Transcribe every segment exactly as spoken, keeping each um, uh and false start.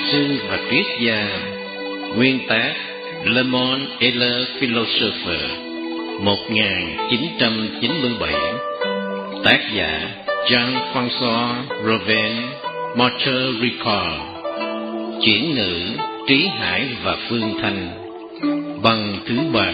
sư và triết gia, nguyên tác Le Monde et le Philosophe, một nghìn chín trăm chín mươi bảy, tác giả Jean-François Robin Martel Ricard, chuyển ngữ Trí Hải và Phương Thanh, bằng thứ ba.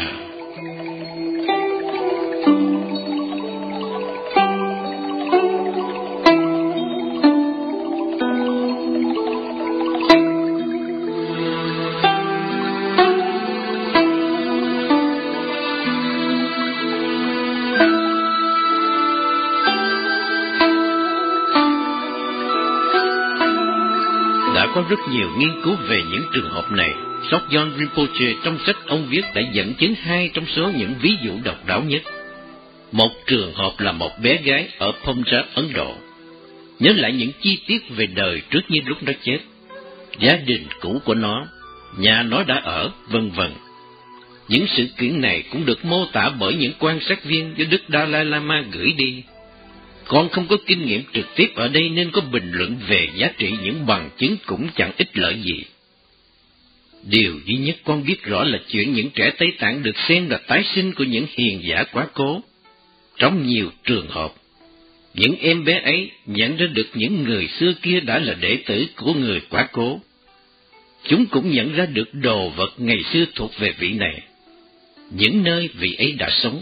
Có rất nhiều nghiên cứu về những trường hợp này. Sogyal Rinpoche trong sách ông viết đã dẫn chứng hai trong số những ví dụ độc đáo nhất. Một trường hợp là một bé gái ở Punjab, Ấn Độ. Nhớ lại những chi tiết về đời trước như lúc nó chết, gia đình cũ của nó, nhà nó đã ở, vân vân. Những sự kiện này cũng được mô tả bởi những quan sát viên do Đức Dalai Lama gửi đi. Con không có kinh nghiệm trực tiếp ở đây nên có bình luận về giá trị những bằng chứng cũng chẳng ích lợi gì. Điều duy nhất con biết rõ là chuyện những trẻ Tây Tạng được xem là tái sinh của những hiền giả quá cố. Trong nhiều trường hợp, những em bé ấy nhận ra được những người xưa kia đã là đệ tử của người quá cố. Chúng cũng nhận ra được đồ vật ngày xưa thuộc về vị này, những nơi vị ấy đã sống.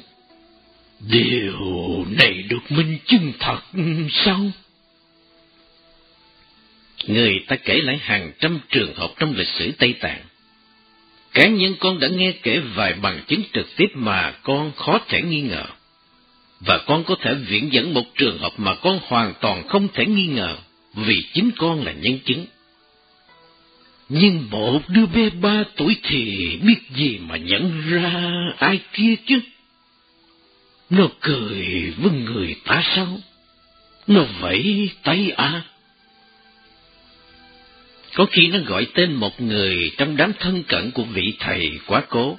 Điều này được minh chứng thật sao? Người ta kể lại hàng trăm trường hợp trong lịch sử Tây Tạng. Cá nhân con đã nghe kể vài bằng chứng trực tiếp mà con khó thể nghi ngờ. Và con có thể viện dẫn một trường hợp mà con hoàn toàn không thể nghi ngờ, vì chính con là nhân chứng. Nhưng một đứa bé ba tuổi thì biết gì mà nhận ra ai kia chứ? Nó cười với người ta sao? Nó vẫy tay à? Có khi nó gọi tên một người trong đám thân cận của vị thầy quá cố.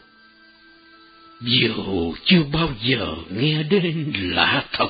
Dù chưa bao giờ nghe đến lạ thật.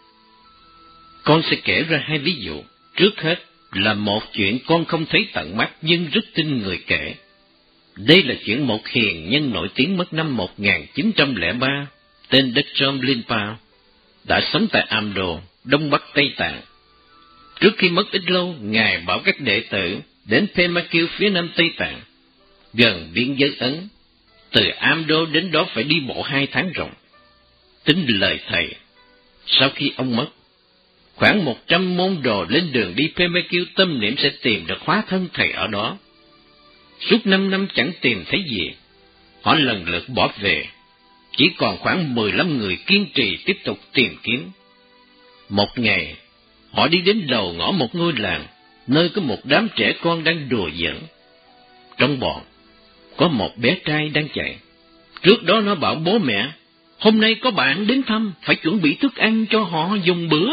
Con sẽ kể ra hai ví dụ. Trước hết là một chuyện con không thấy tận mắt nhưng rất tin người kể. Đây là chuyện một hiền nhân nổi tiếng mất năm một nghìn chín trăm lẻ ba, tên Dekchom Linpa, đã sống tại Amdo, Đông Bắc Tây Tạng. Trước khi mất ít lâu, Ngài bảo các đệ tử đến Pema-kiu phía nam Tây Tạng, gần biên giới Ấn. Từ Amdo đến đó phải đi bộ hai tháng ròng. Tính lời thầy, sau khi ông mất, khoảng một trăm môn đồ lên đường đi Pema-kiu tâm niệm sẽ tìm được hóa thân thầy ở đó. Suốt năm năm chẳng tìm thấy gì, họ lần lượt bỏ về. Chỉ còn khoảng mười lăm người kiên trì tiếp tục tìm kiếm. Một ngày, họ đi đến đầu ngõ một ngôi làng, nơi có một đám trẻ con đang đùa giỡn. Trong bọn, có một bé trai đang chạy. Trước đó nó bảo bố mẹ, hôm nay có bạn đến thăm, phải chuẩn bị thức ăn cho họ dùng bữa.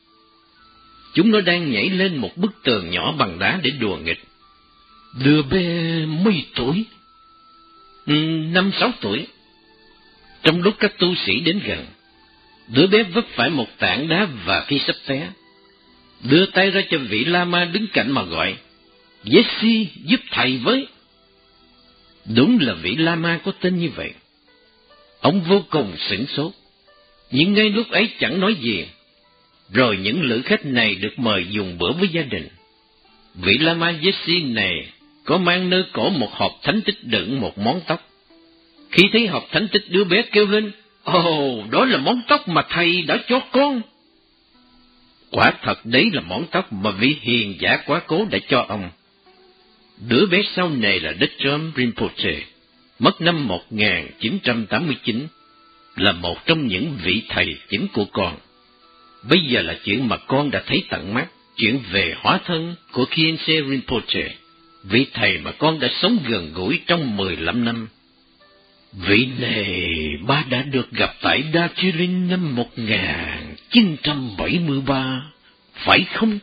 Chúng nó đang nhảy lên một bức tường nhỏ bằng đá để đùa nghịch. Đứa bé mấy tuổi? Ừ, năm sáu tuổi. Trong lúc các tu sĩ đến gần, đứa bé vấp phải một tảng đá và khi sắp té, đưa tay ra cho vị Lama đứng cạnh mà gọi, Jesse, giúp thầy với. Đúng là vị Lama có tên như vậy. Ông vô cùng sửng sốt, nhưng ngay lúc ấy chẳng nói gì. Rồi những lữ khách này được mời dùng bữa với gia đình. Vị Lama Jesse này có mang nơi cổ một hộp thánh tích đựng một món tóc. Khi thấy hộp thánh tích, đứa bé kêu lên, ồ, oh, đó là món tóc mà thầy đã cho con. Quả thật đấy là món tóc mà vị hiền giả quá cố đã cho ông. Đứa bé sau này là Dekchom Rinpoche, mất năm một nghìn chín trăm tám mươi chín, là một trong những vị thầy chính của con. Bây giờ là chuyện mà con đã thấy tận mắt, chuyện về hóa thân của Khyentse Rinpoche, vị thầy mà con đã sống gần gũi trong mười lăm năm. Vị này ba đã được gặp tại Darjeeling năm một nghìn chín trăm bảy mươi ba, phải không?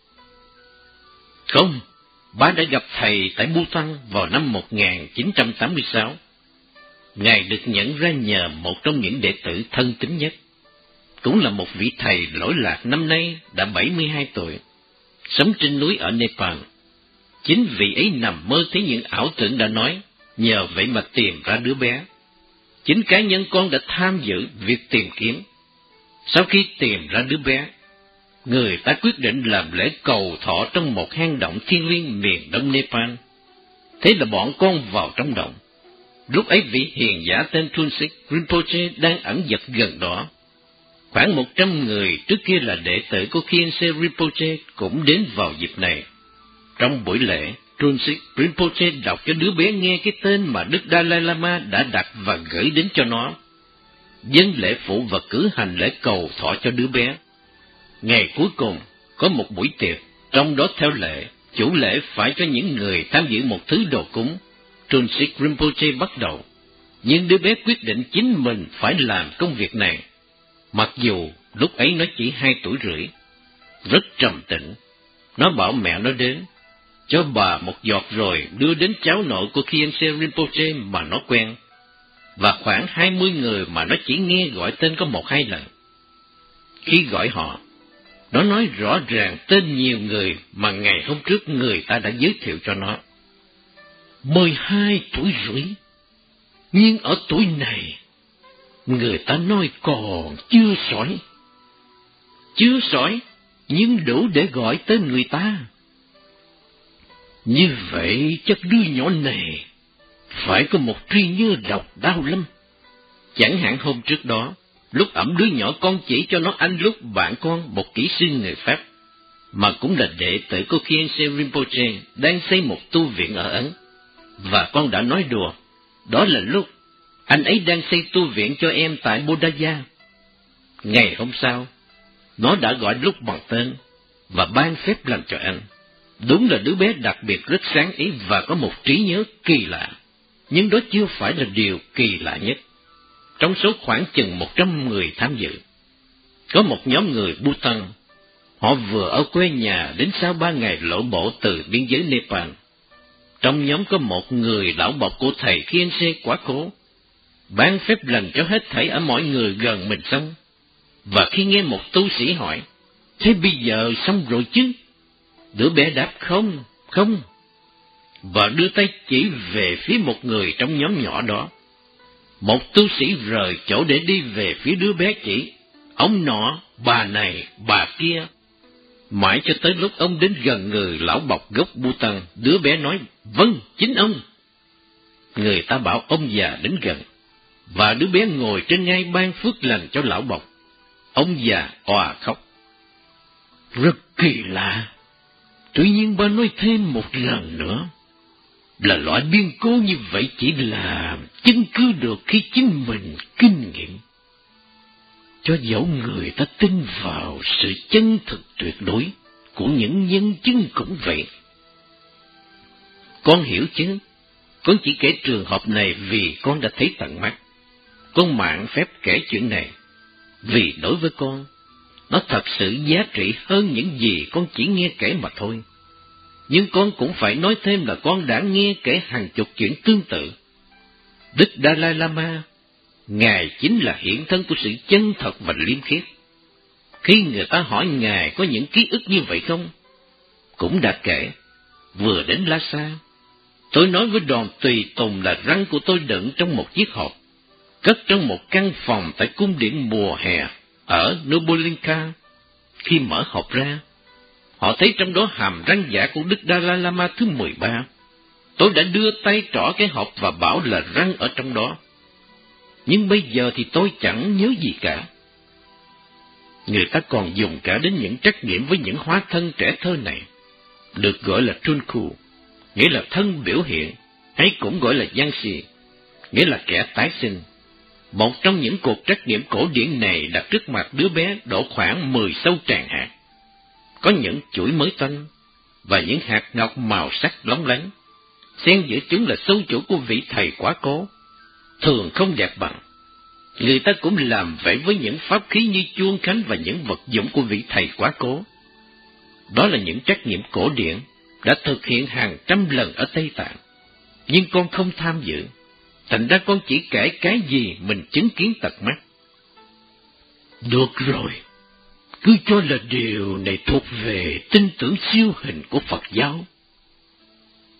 Không, ba đã gặp thầy tại Bhutan vào năm một nghìn chín trăm tám mươi sáu. Ngài được nhận ra nhờ một trong những đệ tử thân tín nhất. Cũng là một vị thầy lỗi lạc năm nay đã bảy mươi hai tuổi, sống trên núi ở Nepal. Chính vị ấy nằm mơ thấy những ảo tưởng đã nói, nhờ vậy mà tìm ra đứa bé. Chính cá nhân con đã tham dự việc tìm kiếm. Sau khi tìm ra đứa bé, người ta quyết định làm lễ cầu thọ trong một hang động thiêng liêng miền đông Nepal. Thế là bọn con vào trong động. Lúc ấy vị hiền giả tên Tunsik Rinpoche đang ẩn giật gần đó. Khoảng một trăm người trước kia là đệ tử của Khiense Rinpoche cũng đến vào dịp này. Trong buổi lễ, Tunsik Rinpoche đọc cho đứa bé nghe cái tên mà Đức Dalai Lama đã đặt và gửi đến cho nó. Dân lễ phụ và cử hành lễ cầu thọ cho đứa bé. Ngày cuối cùng, có một buổi tiệc, trong đó theo lệ, chủ lễ phải cho những người tham dự một thứ đồ cúng. Tunsik Rinpoche bắt đầu, nhưng đứa bé quyết định chính mình phải làm công việc này. Mặc dù lúc ấy nó chỉ hai tuổi rưỡi, rất trầm tĩnh. Nó bảo mẹ nó đến, cho bà một giọt rồi đưa đến cháu nội của Khiense Rinpoche mà nó quen, và khoảng hai mươi người mà nó chỉ nghe gọi tên có một hai lần. Khi gọi họ, nó nói rõ ràng tên nhiều người mà ngày hôm trước người ta đã giới thiệu cho nó. Mười hai tuổi rưỡi, nhưng ở tuổi này, người ta nói còn chưa sỏi. Chưa sỏi, nhưng đủ để gọi tên người ta. Như vậy chắc đứa nhỏ này phải có một trí nhớ độc đáo lắm. Chẳng hạn hôm trước đó, lúc ẵm đứa nhỏ con chỉ cho nó anh lúc bạn con, một kỹ sư người Pháp, mà cũng là đệ tử của Khiense Rinpoche, đang xây một tu viện ở Ấn. Và con đã nói đùa, đó là lúc anh ấy đang xây tu viện cho em tại Bodhaya. Ngày hôm sau, nó đã gọi lúc bằng tên và ban phép làm cho anh. Đúng là đứa bé đặc biệt rất sáng ý và có một trí nhớ kỳ lạ. Nhưng đó chưa phải là điều kỳ lạ nhất. Trong số khoảng chừng một trăm người tham dự, có một nhóm người Bhutan. Họ vừa ở quê nhà đến sau ba ngày lội bộ từ biên giới Nepal. Trong nhóm có một người lão bọc của thầy Khiense quá cố, ban phép lành cho hết thảy ở mọi người gần mình xong. Và khi nghe một tu sĩ hỏi, thế bây giờ xong rồi chứ? Đứa bé đáp không, không, và đưa tay chỉ về phía một người trong nhóm nhỏ đó. Một tu sĩ rời chỗ để đi về phía đứa bé chỉ, ông nọ, bà này, bà kia. Mãi cho tới lúc ông đến gần người lão bọc gốc Bhutan, đứa bé nói, vâng, chính ông. Người ta bảo ông già đến gần, và đứa bé ngồi trên ngai ban phước lành cho lão bọc. Ông già òa khóc. Rất kỳ lạ. Tuy nhiên ba nói thêm một lần nữa, là loại biến cố như vậy chỉ là chứng cứ được khi chính mình kinh nghiệm. Cho dẫu người ta tin vào sự chân thực tuyệt đối của những nhân chứng cũng vậy. Con hiểu chứ, con chỉ kể trường hợp này vì con đã thấy tận mắt. Con mạng phép kể chuyện này, vì đối với con, nó thật sự giá trị hơn những gì con chỉ nghe kể mà thôi. Nhưng con cũng phải nói thêm là con đã nghe kể hàng chục chuyện tương tự. Đức Dalai Lama, Ngài chính là hiện thân của sự chân thật và liêm khiết. Khi người ta hỏi Ngài có những ký ức như vậy không, cũng đã kể, vừa đến Lhasa, tôi nói với đoàn tùy tùng là răng của tôi đựng trong một chiếc hộp, cất trong một căn phòng tại cung điện mùa hè ở Nobulinka. Khi mở hộp ra, họ thấy trong đó hàm răng giả của Đức Dalai Lama thứ mười ba. Tôi đã đưa tay trỏ cái hộp và bảo là răng ở trong đó. Nhưng bây giờ thì tôi chẳng nhớ gì cả. Người ta còn dùng cả đến những trắc nghiệm với những hóa thân trẻ thơ này, được gọi là Tunku, nghĩa là thân biểu hiện, hay cũng gọi là Yansi, nghĩa là kẻ tái sinh. Một trong những cuộc trắc nghiệm cổ điển này đặt trước mặt đứa bé độ khoảng mười sâu tràng hạt. Có những chuỗi mới toanh và những hạt ngọc màu sắc lóng lánh. Xen giữa chúng là sâu chuỗi của vị thầy quá cố, thường không đẹp bằng. Người ta cũng làm vậy với những pháp khí như chuông khánh và những vật dụng của vị thầy quá cố. Đó là những trắc nghiệm cổ điển đã thực hiện hàng trăm lần ở Tây Tạng. Nhưng con không tham dự, thành ra con chỉ kể cái gì mình chứng kiến tận mắt. Được rồi, cứ cho là điều này thuộc về tin tưởng siêu hình của Phật giáo.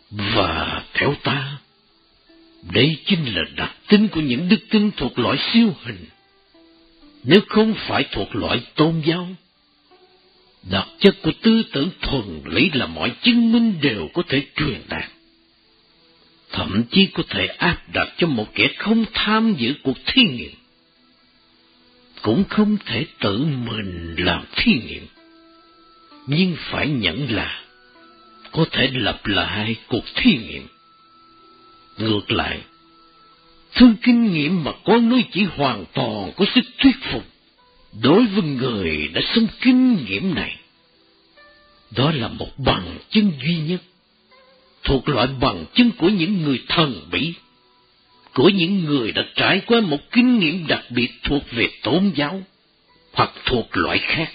Và theo ta, đây chính là đặc tính của những đức tin thuộc loại siêu hình. Nếu không phải thuộc loại tôn giáo, đặc chất của tư tưởng thuần lý là mọi chứng minh đều có thể truyền đạt, thậm chí có thể áp đặt cho một kẻ không tham dự cuộc thí nghiệm, cũng không thể tự mình làm thí nghiệm, nhưng phải nhận là có thể lặp lại cuộc thí nghiệm. Ngược lại, thứ kinh nghiệm mà con nói chỉ hoàn toàn có sức thuyết phục đối với người đã sống kinh nghiệm này. Đó là một bằng chứng duy nhất, thuộc loại bằng chứng của những người thần bí, của những người đã trải qua một kinh nghiệm đặc biệt thuộc về tôn giáo hoặc thuộc loại khác.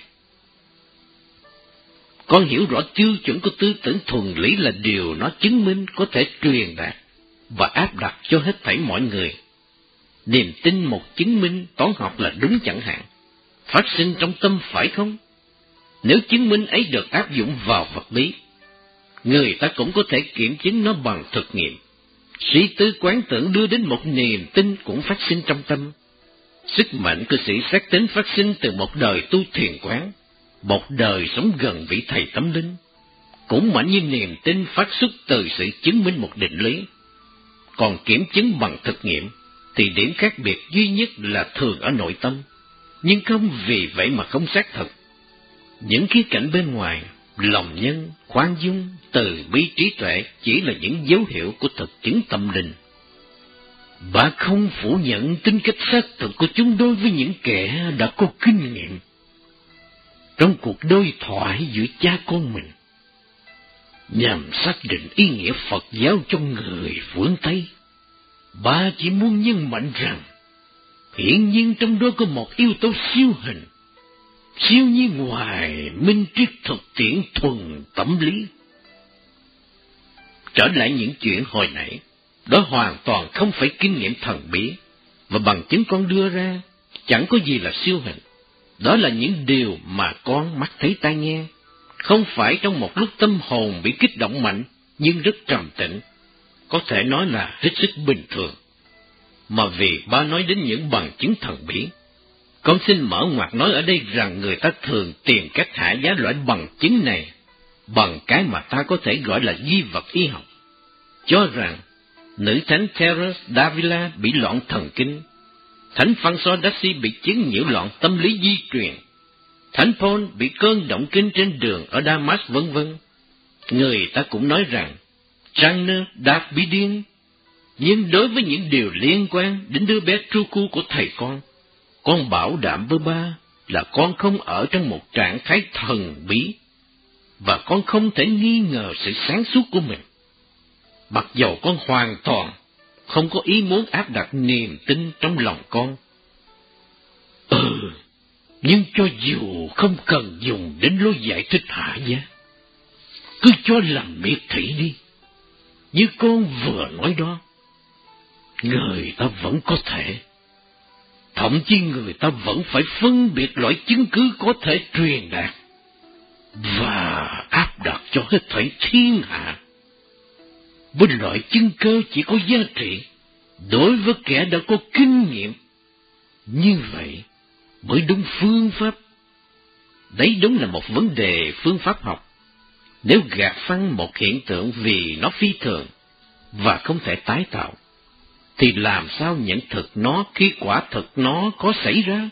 Con hiểu rõ tiêu chuẩn của tư tưởng thuần lý là điều nó chứng minh có thể truyền đạt và áp đặt cho hết thảy mọi người. Niềm tin một chứng minh toán học là đúng chẳng hạn, phát sinh trong tâm phải không? Nếu chứng minh ấy được áp dụng vào vật lý, người ta cũng có thể kiểm chứng nó bằng thực nghiệm. Suy tư quán tưởng đưa đến một niềm tin cũng phát sinh trong tâm. Sức mạnh của sự xác tín phát sinh từ một đời tu thiền quán, một đời sống gần vị thầy tâm linh, cũng mạnh như niềm tin phát xuất từ sự chứng minh một định lý. Còn kiểm chứng bằng thực nghiệm thì điểm khác biệt duy nhất là thường ở nội tâm, nhưng không vì vậy mà không xác thực. Những khía cạnh bên ngoài, lòng nhân, khoan dung, từ bi, trí tuệ chỉ là những dấu hiệu của thực chứng tâm linh. Bà không phủ nhận tính cách xác thực của chúng đối với những kẻ đã có kinh nghiệm. Trong cuộc đối thoại giữa cha con mình, nhằm xác định ý nghĩa Phật giáo cho người phương Tây, bà chỉ muốn nhấn mạnh rằng, hiển nhiên trong đó có một yếu tố siêu hình, siêu như ngoài minh triết thực tiễn thuần tâm lý. Trở lại những chuyện hồi nãy, đó hoàn toàn không phải kinh nghiệm thần bí, và bằng chứng con đưa ra chẳng có gì là siêu hình. Đó là những điều mà con mắt thấy tai nghe, không phải trong một lúc tâm hồn bị kích động mạnh, nhưng rất trầm tĩnh, có thể nói là hết sức bình thường. Mà vì ba nói đến những bằng chứng thần bí, con xin mở ngoặt nói ở đây rằng người ta thường tìm cách hạ giá loại bằng chứng này bằng cái mà ta có thể gọi là di vật y học, cho rằng nữ thánh Teresa d'Avila bị loạn thần kinh, thánh François d'Assisi bị chứng nhiễu loạn tâm lý di truyền, thánh Paul bị cơn động kinh trên đường ở Damas, vân vân. Người ta cũng nói rằng Trang đã bị điên, nhưng đối với những điều liên quan đến đứa bé Trucu của thầy con, con bảo đảm với ba là con không ở trong một trạng thái thần bí, và con không thể nghi ngờ sự sáng suốt của mình. Mặc dầu con hoàn toàn không có ý muốn áp đặt niềm tin trong lòng con. Ừ, nhưng cho dù không cần dùng đến lối giải thích hạ giá, cứ cho làm miệt thị đi, như con vừa nói đó, người ta vẫn có thể, thậm chí người ta vẫn phải phân biệt loại chứng cứ có thể truyền đạt và áp đặt cho hết thảy thiên hạ với loại chứng cơ chỉ có giá trị đối với kẻ đã có kinh nghiệm. Như vậy mới đúng phương pháp. Đấy đúng là một vấn đề phương pháp học. Nếu gạt phăng một hiện tượng vì nó phi thường và không thể tái tạo, thì làm sao nhận thực nó khi quả thực nó có xảy ra?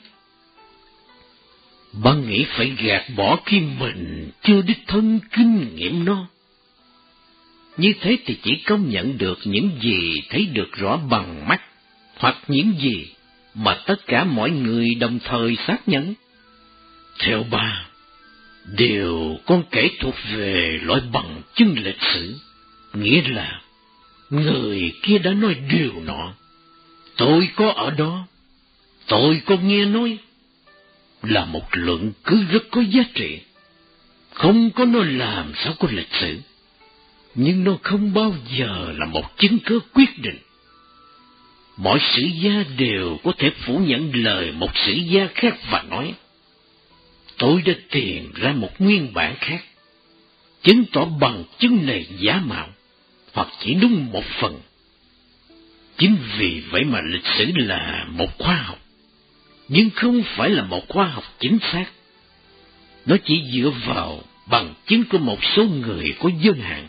Bạn nghĩ phải gạt bỏ khi mình chưa đích thân kinh nghiệm nó. Như thế thì chỉ công nhận được những gì thấy được rõ bằng mắt, hoặc những gì mà tất cả mọi người đồng thời xác nhận. Theo bà, điều con kể thuộc về loại bằng chứng lịch sử, nghĩa là người kia đã nói điều nọ, tôi có ở đó, tôi có nghe nói, là một luận cứ rất có giá trị. Không có nó làm sao có lịch sử, nhưng nó không bao giờ là một chứng cứ quyết định. Mọi sử gia đều có thể phủ nhận lời một sử gia khác và nói, tôi đã tìm ra một nguyên bản khác, chứng tỏ bằng chứng này giả mạo, hoặc chỉ đúng một phần. Chính vì vậy mà lịch sử là một khoa học, nhưng không phải là một khoa học chính xác. Nó chỉ dựa vào bằng chứng của một số người có giới hạn,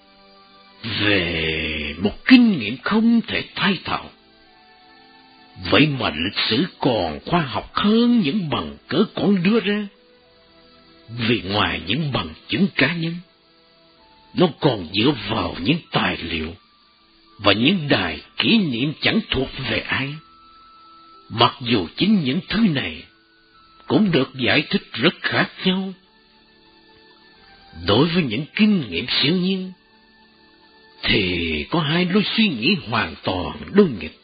về một kinh nghiệm không thể thay tạo. Vậy mà lịch sử còn khoa học hơn những bằng cớ con đưa ra. Vì ngoài những bằng chứng cá nhân, nó còn dựa vào những tài liệu và những đài kỷ niệm chẳng thuộc về ai. Mặc dù chính những thứ này cũng được giải thích rất khác nhau. Đối với những kinh nghiệm siêu nhiên, thì có hai lối suy nghĩ hoàn toàn đối nghịch.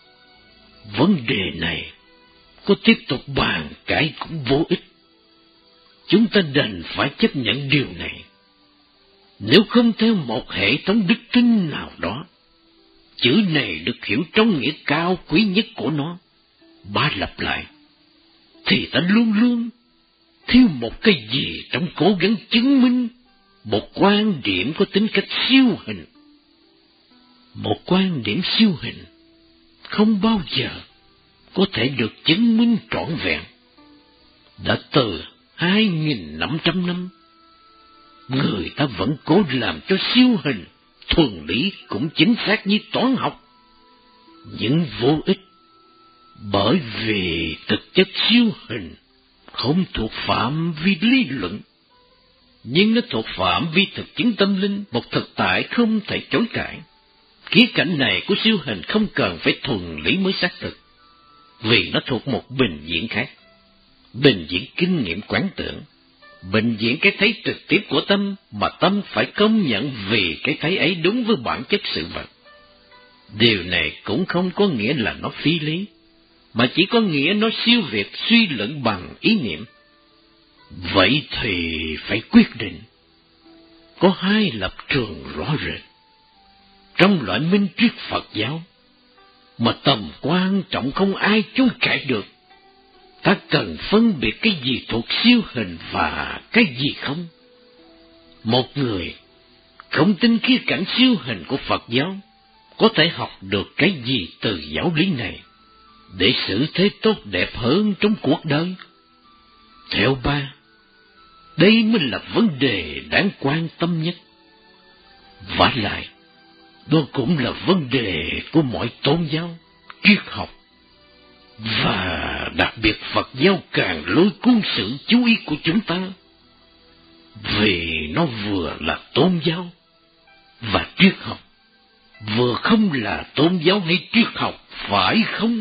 Vấn đề này có tiếp tục bàn cãi cũng vô ích. Chúng ta đành phải chấp nhận điều này. Nếu không theo một hệ thống đức tin nào đó, chữ này được hiểu trong nghĩa cao quý nhất của nó, ba lặp lại, thì ta luôn luôn thiếu một cái gì trong cố gắng chứng minh một quan điểm có tính cách siêu hình. Một quan điểm siêu hình không bao giờ có thể được chứng minh trọn vẹn. Đã từ hai nghìn năm trăm năm, người ta vẫn cố làm cho siêu hình thuần lý cũng chính xác như toán học, nhưng vô ích, bởi vì thực chất siêu hình không thuộc phạm vi lý luận, nhưng nó thuộc phạm vi thực chứng tâm linh, một thực tại không thể chối cãi. Khía cạnh này của siêu hình không cần phải thuần lý mới xác thực, vì nó thuộc một bình diện khác, bình diện kinh nghiệm quán tưởng, bình diện cái thấy trực tiếp của tâm, mà tâm phải công nhận vì cái thấy ấy đúng với bản chất sự vật. Điều này cũng không có nghĩa là nó phi lý, mà chỉ có nghĩa nó siêu việt suy luận bằng ý niệm. Vậy thì phải quyết định. Có hai lập trường rõ rệt. Trong loại minh triết Phật giáo, mà tầm quan trọng không ai chối cãi được, ta cần phân biệt cái gì thuộc siêu hình và cái gì không. Một người không tin khía cạnh siêu hình của Phật giáo có thể học được cái gì từ giáo lý này để xử thế tốt đẹp hơn trong cuộc đời? Theo ba, đây mới là vấn đề đáng quan tâm nhất. Vả lại, đó cũng là vấn đề của mọi tôn giáo, triết học, và đặc biệt Phật giáo càng lôi cuốn sự chú ý của chúng ta, vì nó vừa là tôn giáo và triết học, vừa không là tôn giáo hay triết học, phải không?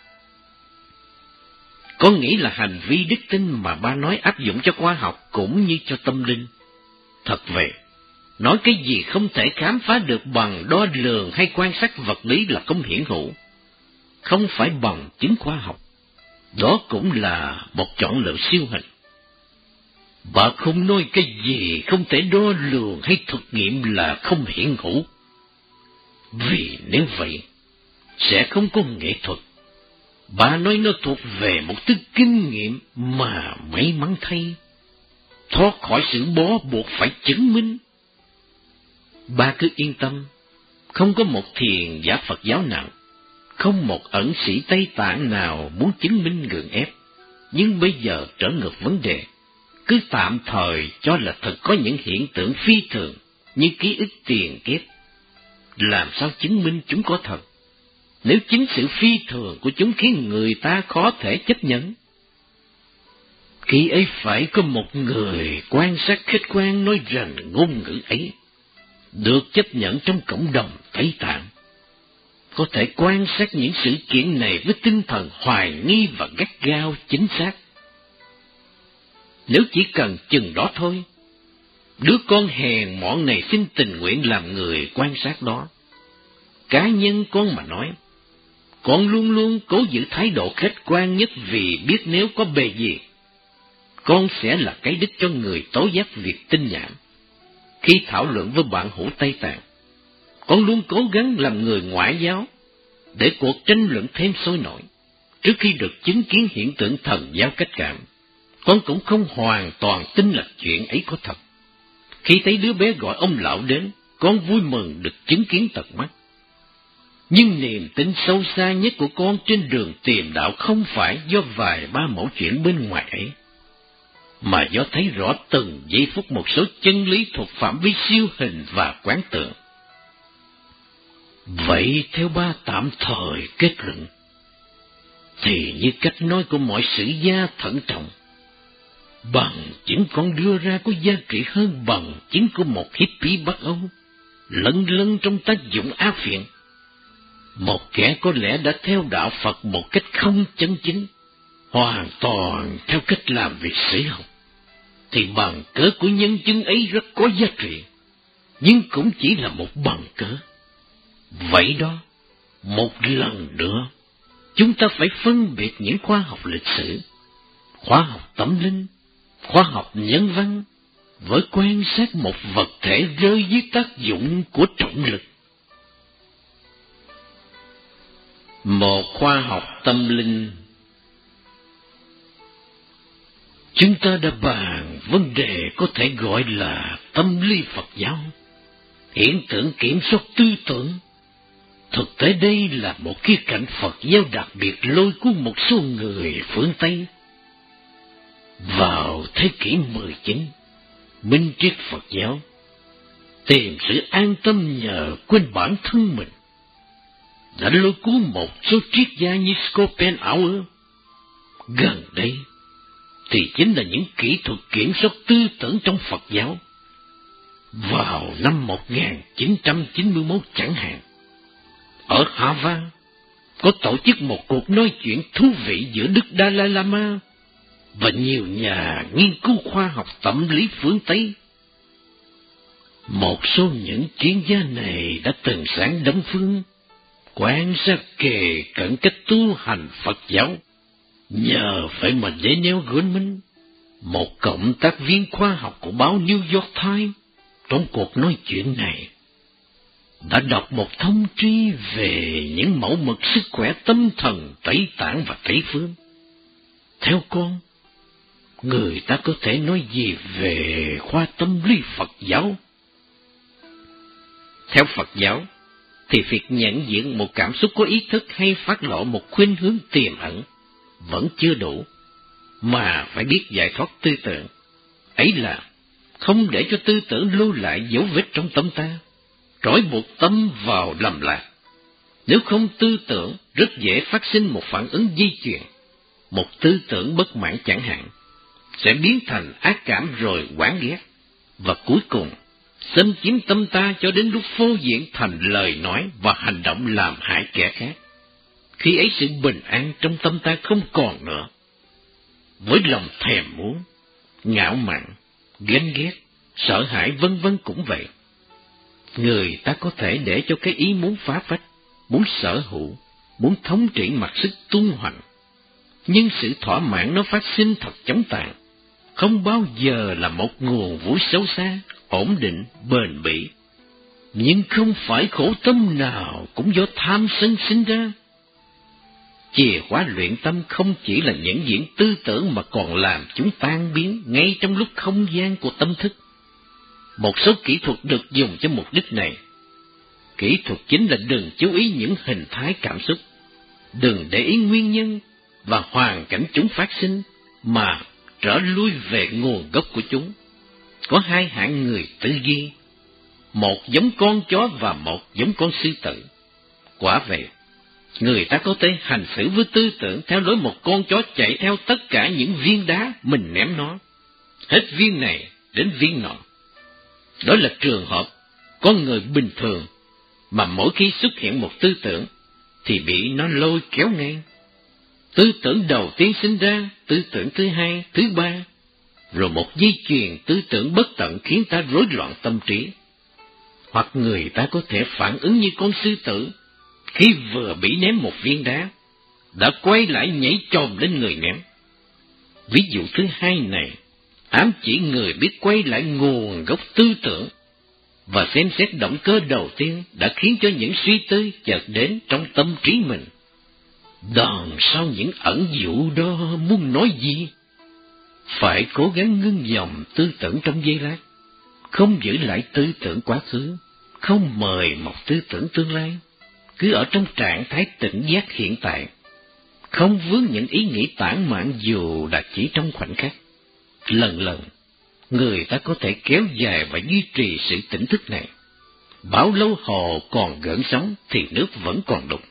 Có nghĩ là hành vi đức tin mà ba nói áp dụng cho khoa học cũng như cho tâm linh. Thật vậy, nói cái gì không thể khám phá được bằng đo lường hay quan sát vật lý là không hiển hữu, không phải bằng chứng khoa học. Đó cũng là một chọn lựa siêu hình. Bà không nói cái gì không thể đo lường hay thực nghiệm là không hiển hữu. Vì nếu vậy, sẽ không có nghệ thuật. Bà nói nó thuộc về một thứ kinh nghiệm mà may mắn thay, thoát khỏi sự bó buộc phải chứng minh. Bà cứ yên tâm, không có một thiền giả Phật giáo nào, không một ẩn sĩ Tây Tạng nào muốn chứng minh gượng ép. Nhưng bây giờ trở ngược vấn đề, cứ tạm thời cho là thật có những hiện tượng phi thường như ký ức tiền kiếp. Làm sao chứng minh chúng có thật, nếu chính sự phi thường của chúng khiến người ta khó thể chấp nhận? Khi ấy phải có một người quan sát khách quan nói rằng ngôn ngữ ấy được chấp nhận trong cộng đồng Tây Tạng, có thể quan sát những sự kiện này với tinh thần hoài nghi và gắt gao chính xác. Nếu chỉ cần chừng đó thôi, đứa con hèn mọn này xin tình nguyện làm người quan sát đó. Cá nhân con mà nói, con luôn luôn cố giữ thái độ khách quan nhất, vì biết nếu có bề gì, con sẽ là cái đích cho người tố giác việc tinh nhảm. Khi thảo luận với bạn hữu Tây Tạng, con luôn cố gắng làm người ngoại giao, để cuộc tranh luận thêm sôi nổi. Trước khi được chứng kiến hiện tượng thần giao cách cảm, con cũng không hoàn toàn tin là chuyện ấy có thật. Khi thấy đứa bé gọi ông lão đến, con vui mừng được chứng kiến tận mắt. Nhưng niềm tin sâu xa nhất của con trên đường tìm đạo không phải do vài ba mẫu chuyện bên ngoài ấy, mà do thấy rõ từng giây phút một số chân lý thuộc phạm vi siêu hình và quán tưởng. Vậy theo ba tạm thời kết luận, thì như cách nói của mọi sử gia thận trọng, bằng chứng con đưa ra có giá trị hơn bằng chứng của một hippie Bắc Âu, lân lân trong tác dụng ác phiện. Một kẻ có lẽ đã theo đạo Phật một cách không chân chính, hoàn toàn theo cách làm việc sĩ học, thì bằng cớ của nhân chứng ấy rất có giá trị, nhưng cũng chỉ là một bằng cớ. Vậy đó, một lần nữa, chúng ta phải phân biệt những khoa học lịch sử, khoa học tâm linh, khoa học nhân văn, với quan sát một vật thể rơi dưới tác dụng của trọng lực. Một khoa học tâm linh. Chúng ta đã bàn vấn đề có thể gọi là tâm lý Phật giáo, hiện tượng kiểm soát tư tưởng. Thực tế đây là một khía cạnh Phật giáo đặc biệt lôi cuốn một số người phương Tây. Vào thế kỷ mười chín, minh triết Phật giáo tìm sự an tâm nhờ quên bản thân mình, đã lôi cuốn một số triết gia như Schopenhauer. Gần đây thì chính là những kỹ thuật kiểm soát tư tưởng trong Phật giáo. Vào năm một nghìn chín trăm chín mươi mốt chẳng hạn, ở Harvard có tổ chức một cuộc nói chuyện thú vị giữa Đức Dalai Lama và nhiều nhà nghiên cứu khoa học tâm lý phương Tây. Một số những chuyên gia này đã từng sáng Đông phương, quan sát kề cận cách tu hành Phật giáo, nhờ phải mà Daniel Goleman, một cộng tác viên khoa học của báo New York Times, trong cuộc nói chuyện này, đã đọc một thông tri về những mẫu mực sức khỏe tâm thần Tây Tạng và Tây Phương. Theo con, người ta có thể nói gì về khoa tâm lý Phật giáo? Theo Phật giáo, thì việc nhận diện một cảm xúc có ý thức hay phát lộ một khuynh hướng tiềm ẩn vẫn chưa đủ, mà phải biết giải thoát tư tưởng. Ấy là không để cho tư tưởng lưu lại dấu vết trong tâm ta, trói buộc tâm vào lầm lạc. Nếu không, tư tưởng rất dễ phát sinh một phản ứng dây chuyền. Một tư tưởng bất mãn chẳng hạn sẽ biến thành ác cảm rồi oán ghét, và cuối cùng xâm chiếm tâm ta cho đến lúc phô diễn thành lời nói và hành động làm hại kẻ khác. Khi ấy sự bình an trong tâm ta không còn nữa. Với lòng thèm muốn, ngạo mạn, ghen ghét, sợ hãi vân vân cũng vậy. Người ta có thể để cho cái ý muốn phá phách, muốn sở hữu, muốn thống trị mặc sức tung hoành, nhưng sự thỏa mãn nó phát sinh thật chóng tàn, không bao giờ là một nguồn vui sâu xa, ổn định, bền bỉ. Nhưng không phải khổ tâm nào cũng do tham sân sinh ra. Chìa khóa luyện tâm không chỉ là những diễn tư tưởng mà còn làm chúng tan biến ngay trong lúc không gian của tâm thức. Một số kỹ thuật được dùng cho mục đích này. Kỹ thuật chính là đừng chú ý những hình thái cảm xúc, đừng để ý nguyên nhân và hoàn cảnh chúng phát sinh, mà trở lui về nguồn gốc của chúng. Có hai hạng người tư duy, một giống con chó và một giống con sư tử. Quả vậy, người ta có thể hành xử với tư tưởng theo lối một con chó chạy theo tất cả những viên đá mình ném nó, hết viên này đến viên nọ. Đó là trường hợp con người bình thường, mà mỗi khi xuất hiện một tư tưởng thì bị nó lôi kéo ngang. Tư tưởng đầu tiên sinh ra, tư tưởng thứ hai, thứ ba, rồi một dây chuyền tư tưởng bất tận khiến ta rối loạn tâm trí. Hoặc người ta có thể phản ứng như con sư tử, khi vừa bị ném một viên đá, đã quay lại nhảy chồm lên người ném. Ví dụ thứ hai này ám chỉ người biết quay lại nguồn gốc tư tưởng và xem xét động cơ đầu tiên đã khiến cho những suy tư chợt đến trong tâm trí mình. Đằng sau những ẩn dụ đó muốn nói gì? Phải cố gắng ngưng dòng tư tưởng trong giây lát, không giữ lại tư tưởng quá khứ, không mời một tư tưởng tương lai, cứ ở trong trạng thái tỉnh giác hiện tại, không vướng những ý nghĩ tản mạn dù là chỉ trong khoảnh khắc. Lần lần, người ta có thể kéo dài và duy trì sự tỉnh thức này. Bao lâu hồ còn gợn sóng thì nước vẫn còn đục.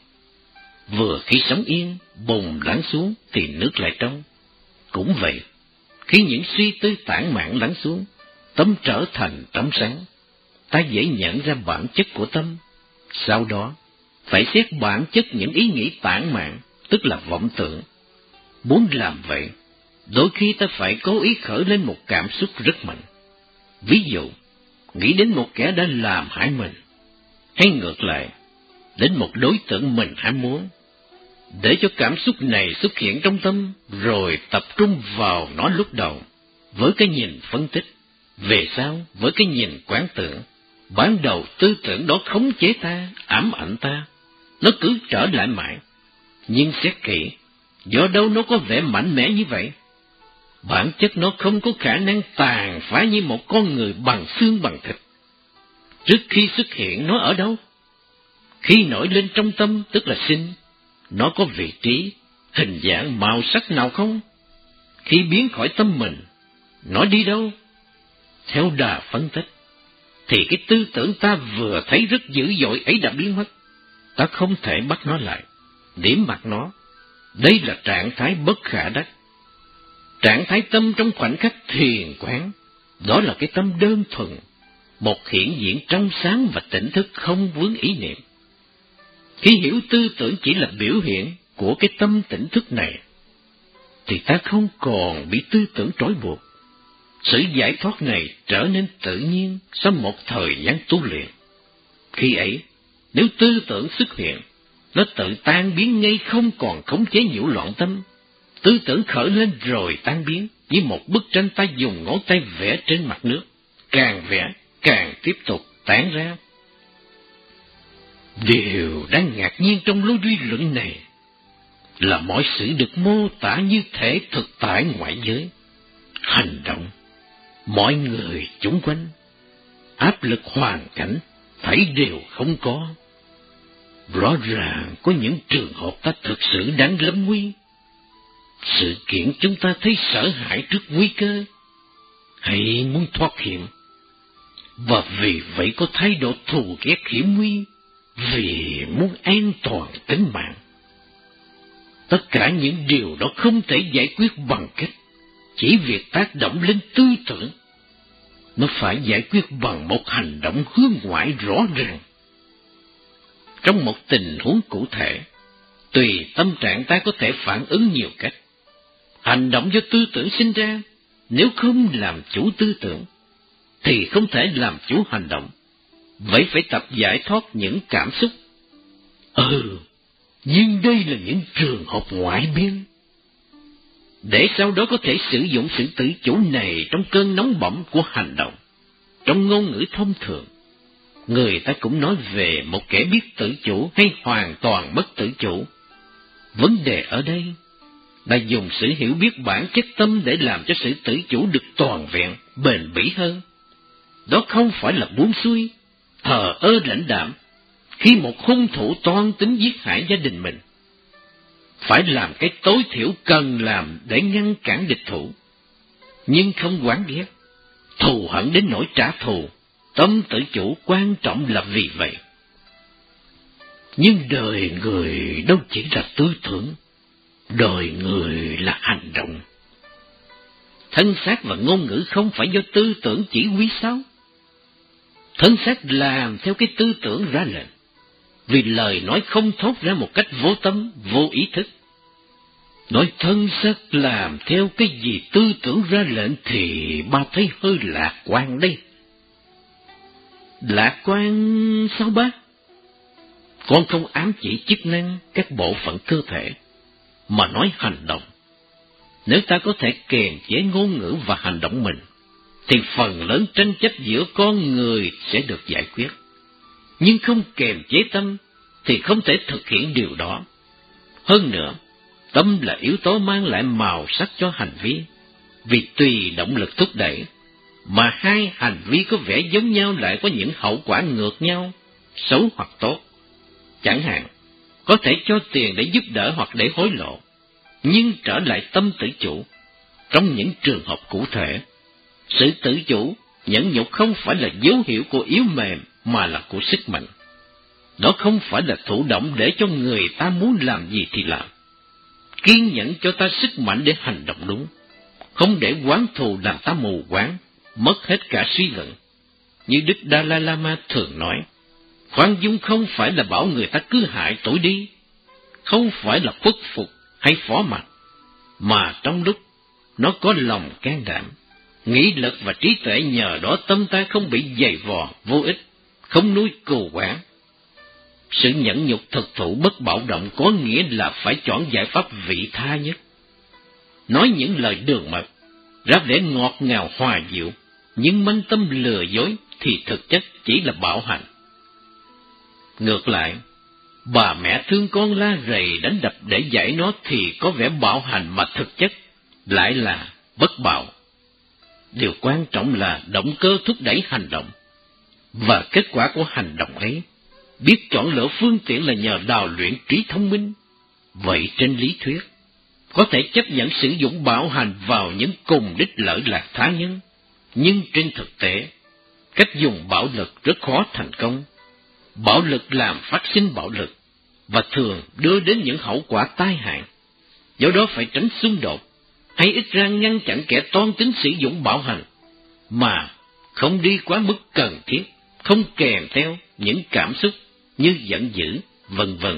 Vừa khi sóng yên, bùng lắng xuống thì nước lại trong. Cũng vậy, khi những suy tư tản mạn lắng xuống, tâm trở thành trong sáng. Ta dễ nhận ra bản chất của tâm. Sau đó, phải xét bản chất những ý nghĩ tản mạn, tức là vọng tưởng. Muốn làm vậy, đôi khi ta phải cố ý khởi lên một cảm xúc rất mạnh. Ví dụ, nghĩ đến một kẻ đã làm hại mình, hay ngược lại, đến một đối tượng mình ham muốn. Để cho cảm xúc này xuất hiện trong tâm, rồi tập trung vào nó lúc đầu, với cái nhìn phân tích, về sau với cái nhìn quán tưởng. Ban đầu tư tưởng đó khống chế ta, ám ảnh ta, nó cứ trở lại mãi. Nhưng xét kỹ, do đâu nó có vẻ mạnh mẽ như vậy? Bản chất nó không có khả năng tàn phá như một con người bằng xương bằng thịt. Trước khi xuất hiện nó ở đâu? Khi nổi lên trong tâm tức là sinh, nó có vị trí, hình dạng, màu sắc nào không? Khi biến khỏi tâm mình, nó đi đâu? Theo đà phân tích, thì cái tư tưởng ta vừa thấy rất dữ dội ấy đã biến mất. Ta không thể bắt nó lại, điểm mặt nó. Đây là trạng thái bất khả đắc. Trạng thái tâm trong khoảnh khắc thiền quán, đó là cái tâm đơn thuần, một hiện diện trong sáng và tỉnh thức không vướng ý niệm. Khi hiểu tư tưởng chỉ là biểu hiện của cái tâm tỉnh thức này, thì ta không còn bị tư tưởng trói buộc. Sự giải thoát này trở nên tự nhiên sau một thời gian tu luyện. Khi ấy, nếu tư tưởng xuất hiện, nó tự tan biến ngay, không còn khống chế nhiễu loạn tâm. Tư tưởng khởi lên rồi tan biến, như một bức tranh ta dùng ngón tay vẽ trên mặt nước, càng vẽ càng tiếp tục tản ra. Điều đáng ngạc nhiên trong lối duy luận này là mọi sự được mô tả như thể thực tại ngoại giới. Hành động, mọi người chung quanh, áp lực hoàn cảnh, thảy đều không có. Rõ ràng có những trường hợp ta thực sự đáng lâm nguy. Sự kiện chúng ta thấy sợ hãi trước nguy cơ, hay muốn thoát hiểm, và vì vậy có thái độ thù ghét hiểm nguy, vì muốn an toàn tính mạng. Tất cả những điều đó không thể giải quyết bằng cách chỉ việc tác động lên tư tưởng. Nó phải giải quyết bằng một hành động hướng ngoại rõ ràng. Trong một tình huống cụ thể, tùy tâm trạng ta có thể phản ứng nhiều cách. Hành động do tư tưởng sinh ra, nếu không làm chủ tư tưởng, thì không thể làm chủ hành động. Vậy phải tập giải thoát những cảm xúc. Ừ, nhưng đây là những trường hợp ngoại biên. Để sau đó có thể sử dụng sự tự chủ này trong cơn nóng bỏng của hành động. Trong ngôn ngữ thông thường, người ta cũng nói về một kẻ biết tự chủ hay hoàn toàn mất tự chủ. Vấn đề ở đây là dùng sự hiểu biết bản chất tâm để làm cho sự tự chủ được toàn vẹn, bền bỉ hơn. Đó không phải là buông xuôi, thờ ơ lãnh đạm, khi một hung thủ toan tính giết hại gia đình mình. Phải làm cái tối thiểu cần làm để ngăn cản địch thủ, nhưng không oán ghét, thù hận đến nỗi trả thù. Tâm tự chủ quan trọng là vì vậy. Nhưng đời người đâu chỉ là tư tưởng, đời người là hành động. Thân xác và ngôn ngữ không phải do tư tưởng chỉ huy sao? Thân xác làm theo cái tư tưởng ra lệnh, vì lời nói không thốt ra một cách vô tâm, vô ý thức. Nói thân xác làm theo cái gì tư tưởng ra lệnh thì ba thấy hơi lạc quan đây. Lạc quan sao bác? Con không ám chỉ chức năng các bộ phận cơ thể, mà nói hành động. Nếu ta có thể kiềm chế ngôn ngữ và hành động mình, thì phần lớn tranh chấp giữa con người sẽ được giải quyết. Nhưng không kiềm chế tâm, thì không thể thực hiện điều đó. Hơn nữa, tâm là yếu tố mang lại màu sắc cho hành vi, vì tùy động lực thúc đẩy, mà hai hành vi có vẻ giống nhau lại có những hậu quả ngược nhau, xấu hoặc tốt. Chẳng hạn, có thể cho tiền để giúp đỡ hoặc để hối lộ, nhưng trở lại tâm tự chủ. Trong những trường hợp cụ thể, sự tự chủ, nhẫn nhục không phải là dấu hiệu của yếu mềm mà là của sức mạnh. Đó không phải là thụ động để cho người ta muốn làm gì thì làm. Kiên nhẫn cho ta sức mạnh để hành động đúng, không để oán thù làm ta mù quáng, mất hết cả suy luận. Như Đức Dalai Lama thường nói, khoan dung không phải là bảo người ta cứ hại tội đi, không phải là khuất phục hay phó mặc, mà trong lúc nó có lòng can đảm, nghị lực và trí tuệ, nhờ đó tâm ta không bị dày vò vô ích, không nuôi cừu quán. Sự nhẫn nhục thực thụ bất bạo động có nghĩa là phải chọn giải pháp vị tha nhất. Nói những lời đường mật, ra vẻ ngọt ngào hòa dịu, nhưng mang tâm lừa dối thì thực chất chỉ là bạo hành. Ngược lại, bà mẹ thương con la rầy đánh đập để dạy nó thì có vẻ bạo hành mà thực chất lại là bất bạo. Điều quan trọng là động cơ thúc đẩy hành động, và kết quả của hành động ấy. Biết chọn lựa phương tiện là nhờ đào luyện trí thông minh. Vậy trên lý thuyết, có thể chấp nhận sử dụng bạo hành vào những cùng đích lợi lạc tha nhân, nhưng trên thực tế, cách dùng bạo lực rất khó thành công. Bạo lực làm phát sinh bạo lực, và thường đưa đến những hậu quả tai hại. Do đó phải tránh xung đột, hay ít ra ngăn chặn kẻ toan tính sử dụng bạo hành, mà không đi quá mức cần thiết, không kèm theo những cảm xúc như giận dữ, vân vân.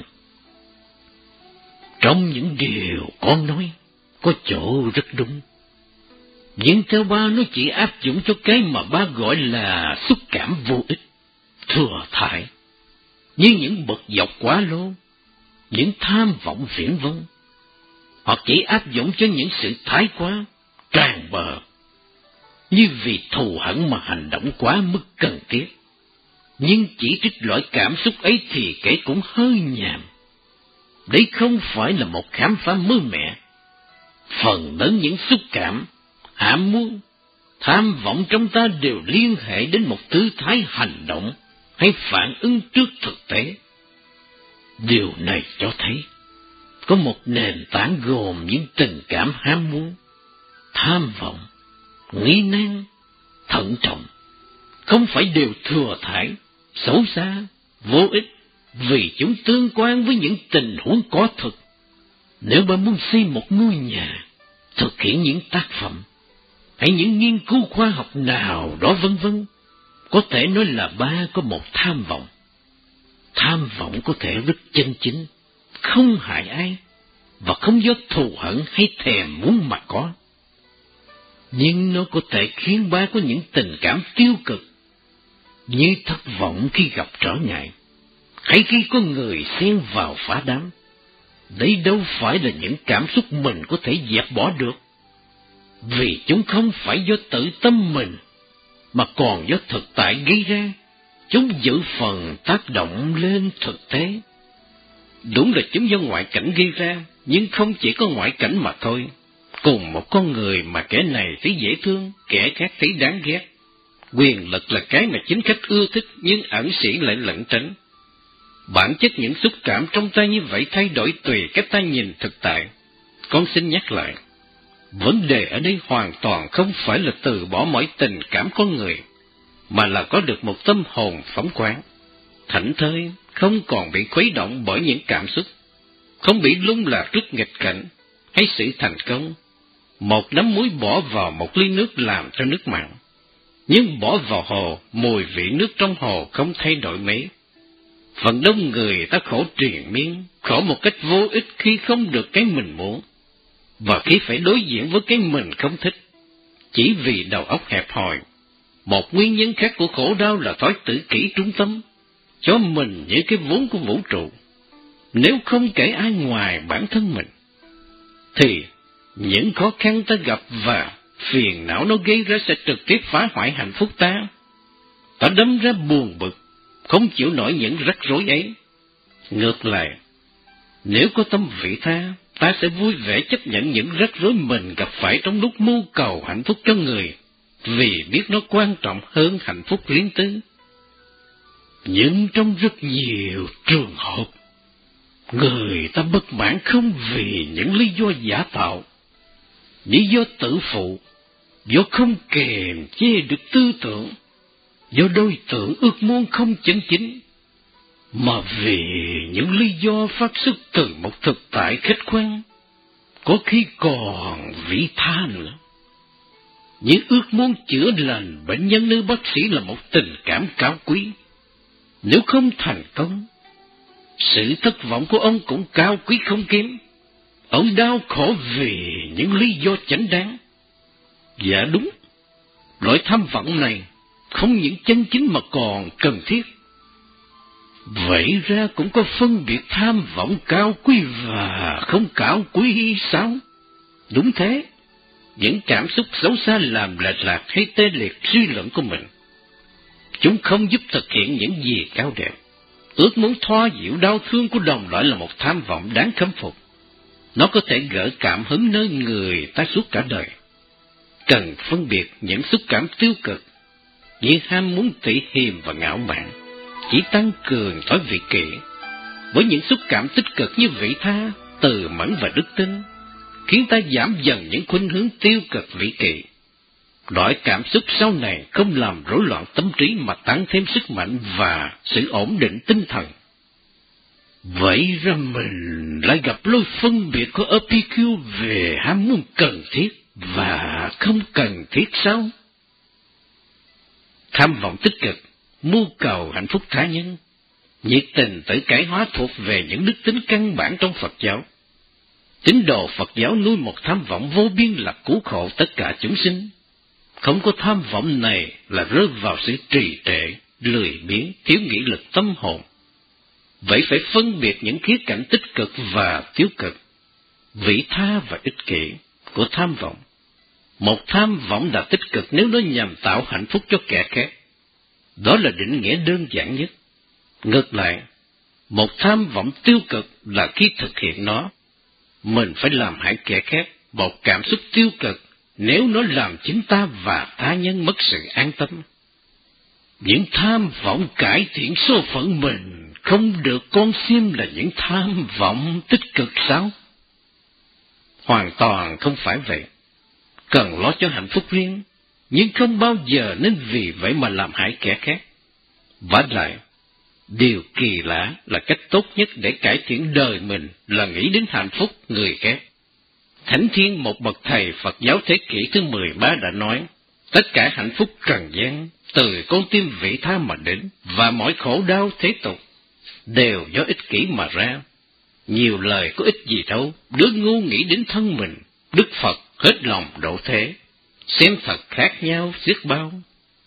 Trong những điều con nói, có chỗ rất đúng. Nhưng theo ba, nó chỉ áp dụng cho cái mà ba gọi là xúc cảm vô ích, thừa thải, như những bậc dọc quá lố, những tham vọng viển vông, hoặc chỉ áp dụng cho những sự thái quá, tràn bờ, như vì thù hận mà hành động quá mức cần thiết. Nhưng chỉ trích loại cảm xúc ấy thì kể cũng hơi nhàm. Đấy không phải là một khám phá mới mẻ. Phần lớn những xúc cảm, ham muốn, tham vọng trong ta đều liên hệ đến một tư thái hành động hay phản ứng trước thực tế. Điều này cho thấy có một nền tảng gồm những tình cảm ham muốn, tham vọng, nghi nan, thận trọng, không phải đều thừa thải, xấu xa, vô ích, vì chúng tương quan với những tình huống có thực. Nếu bạn muốn xây một ngôi nhà, thực hiện những tác phẩm, hay những nghiên cứu khoa học nào đó vân vân, có thể nói là ba có một tham vọng. Tham vọng có thể rất chân chính, không hại ai, và không do thù hận hay thèm muốn mà có. Nhưng nó có thể khiến ba có những tình cảm tiêu cực, như thất vọng khi gặp trở ngại, hay khi có người xen vào phá đám. Đấy đâu phải là những cảm xúc mình có thể dẹp bỏ được, vì chúng không phải do tự tâm mình, mà còn do thực tại gây ra. Chúng giữ phần tác động lên thực tế. Đúng là chúng do ngoại cảnh gây ra, nhưng không chỉ có ngoại cảnh mà thôi. Cùng một con người mà kẻ này thấy dễ thương, kẻ khác thấy đáng ghét. Quyền lực là cái mà chính khách ưa thích, nhưng ẩn sĩ lại lẩn tránh. Bản chất những xúc cảm trong ta như vậy thay đổi tùy cách ta nhìn thực tại. Con xin nhắc lại, vấn đề ở đây hoàn toàn không phải là từ bỏ mọi tình cảm con người, mà là có được một tâm hồn phóng khoáng, thảnh thơi, không còn bị khuấy động bởi những cảm xúc, không bị lung lạc trước nghịch cảnh hay sự thành công. Một nắm muối bỏ vào một ly nước làm cho nước mặn, nhưng bỏ vào hồ, mùi vị nước trong hồ không thay đổi mấy. Phần đông người ta khổ triền miên, khổ một cách vô ích khi không được cái mình muốn, và khi phải đối diện với cái mình không thích, chỉ vì đầu óc hẹp hòi. Một nguyên nhân khác của khổ đau là thói tự kỷ trung tâm, cho mình như cái vốn của vũ trụ. Nếu không kể ai ngoài bản thân mình, thì những khó khăn ta gặp và phiền não nó gây ra sẽ trực tiếp phá hoại hạnh phúc ta. Ta đâm ra buồn bực, không chịu nổi những rắc rối ấy. Ngược lại, nếu có tâm vị tha, ta sẽ vui vẻ chấp nhận những rắc rối mình gặp phải trong lúc mưu cầu hạnh phúc cho người, vì biết nó quan trọng hơn hạnh phúc riêng tư. Nhưng trong rất nhiều trường hợp, người ta bất mãn không vì những lý do giả tạo, lý do tự phụ, do không kềm chế được tư tưởng, do đối tượng ước muốn không chân chính, mà vì những lý do phát xuất từ một thực tại khách quan, có khi còn vị tha nữa. Những ước muốn chữa lành bệnh nhân nơi bác sĩ là một tình cảm cao quý. Nếu không thành công, sự thất vọng của ông cũng cao quý không kém. Ông đau khổ vì những lý do chánh đáng. Dạ đúng, loại tham vọng này không những chân chính mà còn cần thiết. Vậy ra cũng có phân biệt tham vọng cao quý và không cao quý sao? Đúng thế, những cảm xúc xấu xa làm lệch lạc hay tê liệt suy luận của mình. Chúng không giúp thực hiện những gì cao đẹp. Ước muốn thoa dịu đau thương của đồng loại là một tham vọng đáng khâm phục. Nó có thể gợi cảm hứng nơi người ta suốt cả đời. Cần phân biệt những xúc cảm tiêu cực, như ham muốn tỉ hiềm và ngạo mạn, chỉ tăng cường thói vị kỷ, với những xúc cảm tích cực như vị tha, từ mẫn và đức tin, khiến ta giảm dần những khuynh hướng tiêu cực vị kỷ. Loại cảm xúc sau này không làm rối loạn tâm trí mà tăng thêm sức mạnh và sự ổn định tinh thần. Vậy ra mình lại gặp lối phân biệt của Epicure về ham muốn cần thiết và không cần thiết sao? Tham vọng tích cực, mưu cầu hạnh phúc cá nhân, nhiệt tình tự cải hóa thuộc về những đức tính căn bản trong Phật giáo. Tín đồ Phật giáo nuôi một tham vọng vô biên là cứu khổ tất cả chúng sinh. Không có tham vọng này là rơi vào sự trì trệ, lười biếng, thiếu nghị lực tâm hồn. Vậy phải phân biệt những khía cạnh tích cực và tiêu cực, vị tha và ích kỷ của tham vọng. Một tham vọng là tích cực nếu nó nhằm tạo hạnh phúc cho kẻ khác. Đó là định nghĩa đơn giản nhất. Ngược lại, một tham vọng tiêu cực là khi thực hiện nó, mình phải làm hại kẻ khác. Một cảm xúc tiêu cực nếu nó làm chính ta và tha nhân mất sự an tâm. Những tham vọng cải thiện số phận mình không được con xem là những tham vọng tích cực sao? Hoàn toàn không phải vậy. Cần lo cho hạnh phúc riêng, nhưng không bao giờ nên vì vậy mà làm hại kẻ khác. Vả lại, điều kỳ lạ là cách tốt nhất để cải thiện đời mình là nghĩ đến hạnh phúc người khác. Thánh Thiên, một bậc thầy Phật giáo thế kỷ thứ mười ba đã nói, tất cả hạnh phúc trần gian từ con tim vị tha mà đến, và mọi khổ đau thế tục đều do ích kỷ mà ra. Nhiều lời có ích gì đâu, đứa ngu nghĩ đến thân mình. Đức Phật hết lòng độ thế, xem thật khác nhau xiết bao.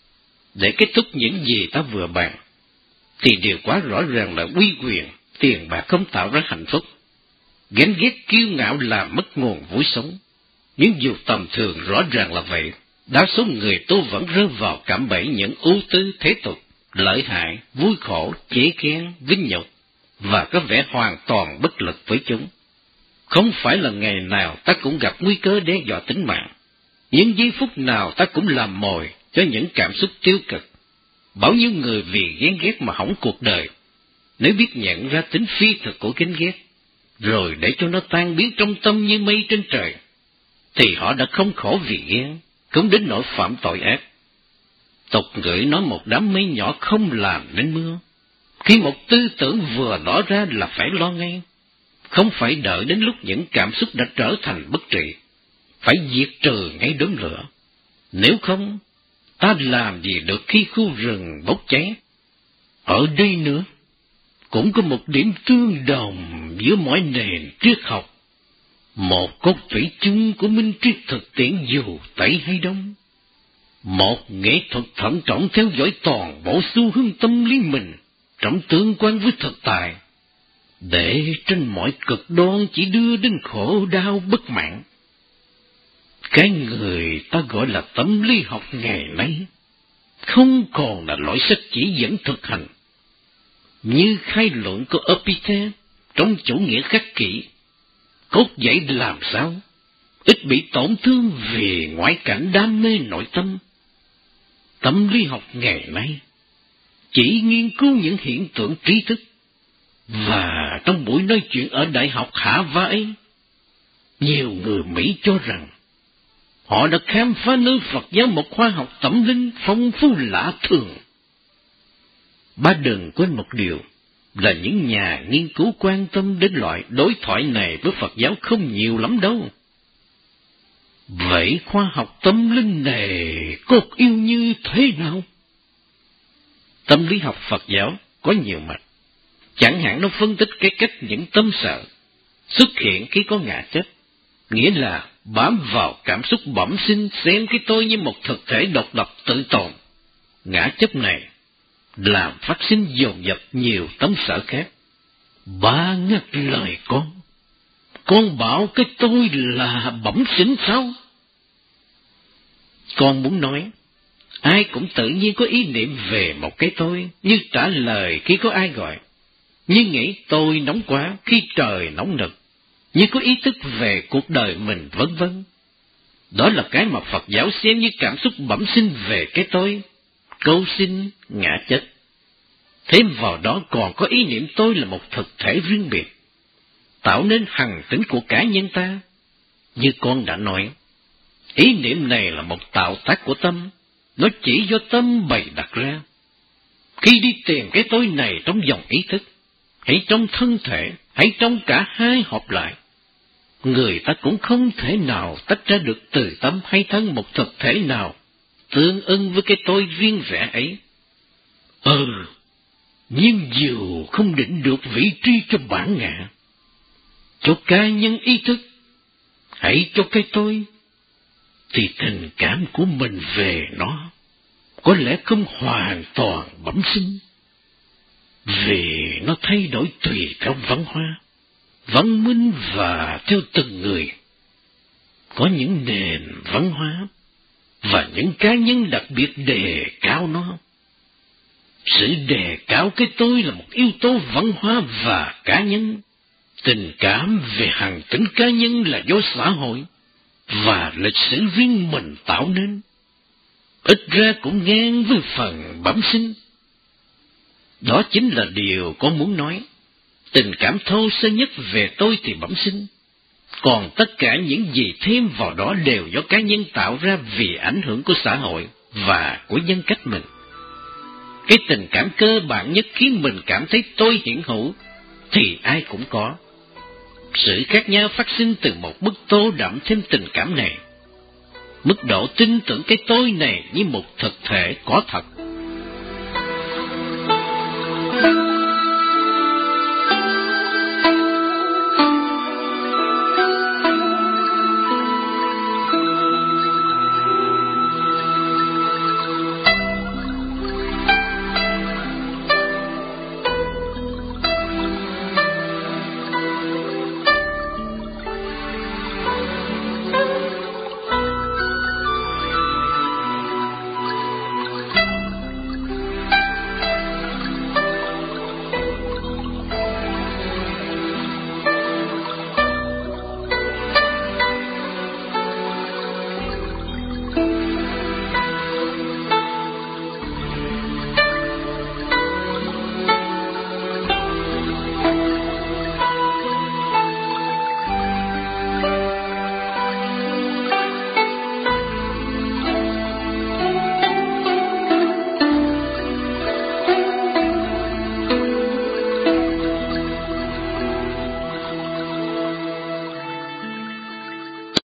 Để kết thúc những gì ta vừa bàn, thì điều quá rõ ràng là uy quyền, tiền bạc không tạo ra hạnh phúc. Gánh ghét kiêu ngạo làm mất nguồn vui sống. Nhưng dù tầm thường rõ ràng là vậy, đa số người tu vẫn rơi vào cạm bẫy những ưu tư thế tục, lợi hại, vui khổ, chế khen, vinh nhục, và có vẻ hoàn toàn bất lực với chúng. Không phải là ngày nào ta cũng gặp nguy cơ đe dọa tính mạng, những giây phút nào ta cũng làm mồi cho những cảm xúc tiêu cực. Bao nhiêu người vì ghen ghét mà hỏng cuộc đời, nếu biết nhận ra tính phi thực của ghen ghét, rồi để cho nó tan biến trong tâm như mây trên trời, thì họ đã không khổ vì ghen, cũng đến nỗi phạm tội ác. Tục ngữ nói một đám mây nhỏ không làm nên mưa. Khi một tư tưởng vừa tỏ ra là phải lo ngay, không phải đợi đến lúc những cảm xúc đã trở thành bất trị, phải diệt trừ ngay đốm lửa. Nếu không, ta làm gì được khi khu rừng bốc cháy? Ở đây nữa, cũng có một điểm tương đồng giữa mọi nền triết học. Một cốt thủy chung của minh triết thực tiễn dù Tây hay Đông. Một nghệ thuật thận trọng theo dõi toàn bộ xu hướng tâm lý mình trong tương quan với thực tại, để trên mọi cực đoan chỉ đưa đến khổ đau bất mãn. Cái người ta gọi là tâm lý học ngày nay không còn là loại sách chỉ dẫn thực hành, như khai luận của Epicure trong chủ nghĩa khắc kỷ, cốt dạy làm sao ít bị tổn thương vì ngoại cảnh đam mê nội tâm, Tâm lý học ngày nay chỉ nghiên cứu những hiện tượng trí thức, và trong buổi nói chuyện ở Đại học Hawaii, nhiều người Mỹ cho rằng họ đã khám phá nơi Phật giáo một khoa học tâm linh phong phú lạ thường. Ba đừng quên một điều là những nhà nghiên cứu quan tâm đến loại đối thoại này với Phật giáo không nhiều lắm đâu. Vậy khoa học tâm linh này cốt yêu như thế nào? Tâm lý học Phật giáo có nhiều mặt. Chẳng hạn nó phân tích cái cách những tâm sở xuất hiện khi có ngã chấp, nghĩa là bám vào cảm xúc bẩm sinh, xem cái tôi như một thực thể độc lập tự tồn. Ngã chấp này làm phát sinh dồn dập nhiều tâm sở khác. Ba ngắt lời con. Con bảo cái tôi là bẩm sinh sao? Con muốn nói, ai cũng tự nhiên có ý niệm về một cái tôi, như trả lời khi có ai gọi, như nghĩ tôi nóng quá khi trời nóng nực, như có ý thức về cuộc đời mình, vân vân. Đó là cái mà Phật giáo xem như cảm xúc bẩm sinh về cái tôi, câu sinh, ngã chất. Thêm vào đó còn có ý niệm tôi là một thực thể riêng biệt, tạo nên hằng tính của cá nhân ta. Như con đã nói, ý niệm này là một tạo tác của tâm, nó chỉ do tâm bày đặt ra. Khi đi tìm cái tôi này trong dòng ý thức, hay trong thân thể, hay trong cả hai hợp lại, người ta cũng không thể nào tách ra được từ tâm hay thân một thực thể nào tương ưng với cái tôi riêng rẽ ấy. Ừ, nhưng dù không định được vị trí cho bản ngã, cho cá nhân ý thức, hãy cho cái tôi, thì tình cảm của mình về nó có lẽ không hoàn toàn bẩm sinh, vì nó thay đổi tùy theo văn hóa, văn minh và theo từng người. Có những nền văn hóa và những cá nhân đặc biệt đề cao nó. Sự đề cao cái tôi là một yếu tố văn hóa và cá nhân. Tình cảm về hằng tính cá nhân là do xã hội và lịch sử riêng mình tạo nên, ít ra cũng ngang với phần bẩm sinh. Đó chính là điều con muốn nói. Tình cảm thô sơ nhất về tôi thì bẩm sinh, còn tất cả những gì thêm vào đó đều do cá nhân tạo ra vì ảnh hưởng của xã hội và của nhân cách mình. Cái tình cảm cơ bản nhất khiến mình cảm thấy tôi hiện hữu thì ai cũng có. Sự khác nhau phát sinh từ một mức tô đậm thêm tình cảm này, mức độ tin tưởng cái tôi này như một thực thể có thật.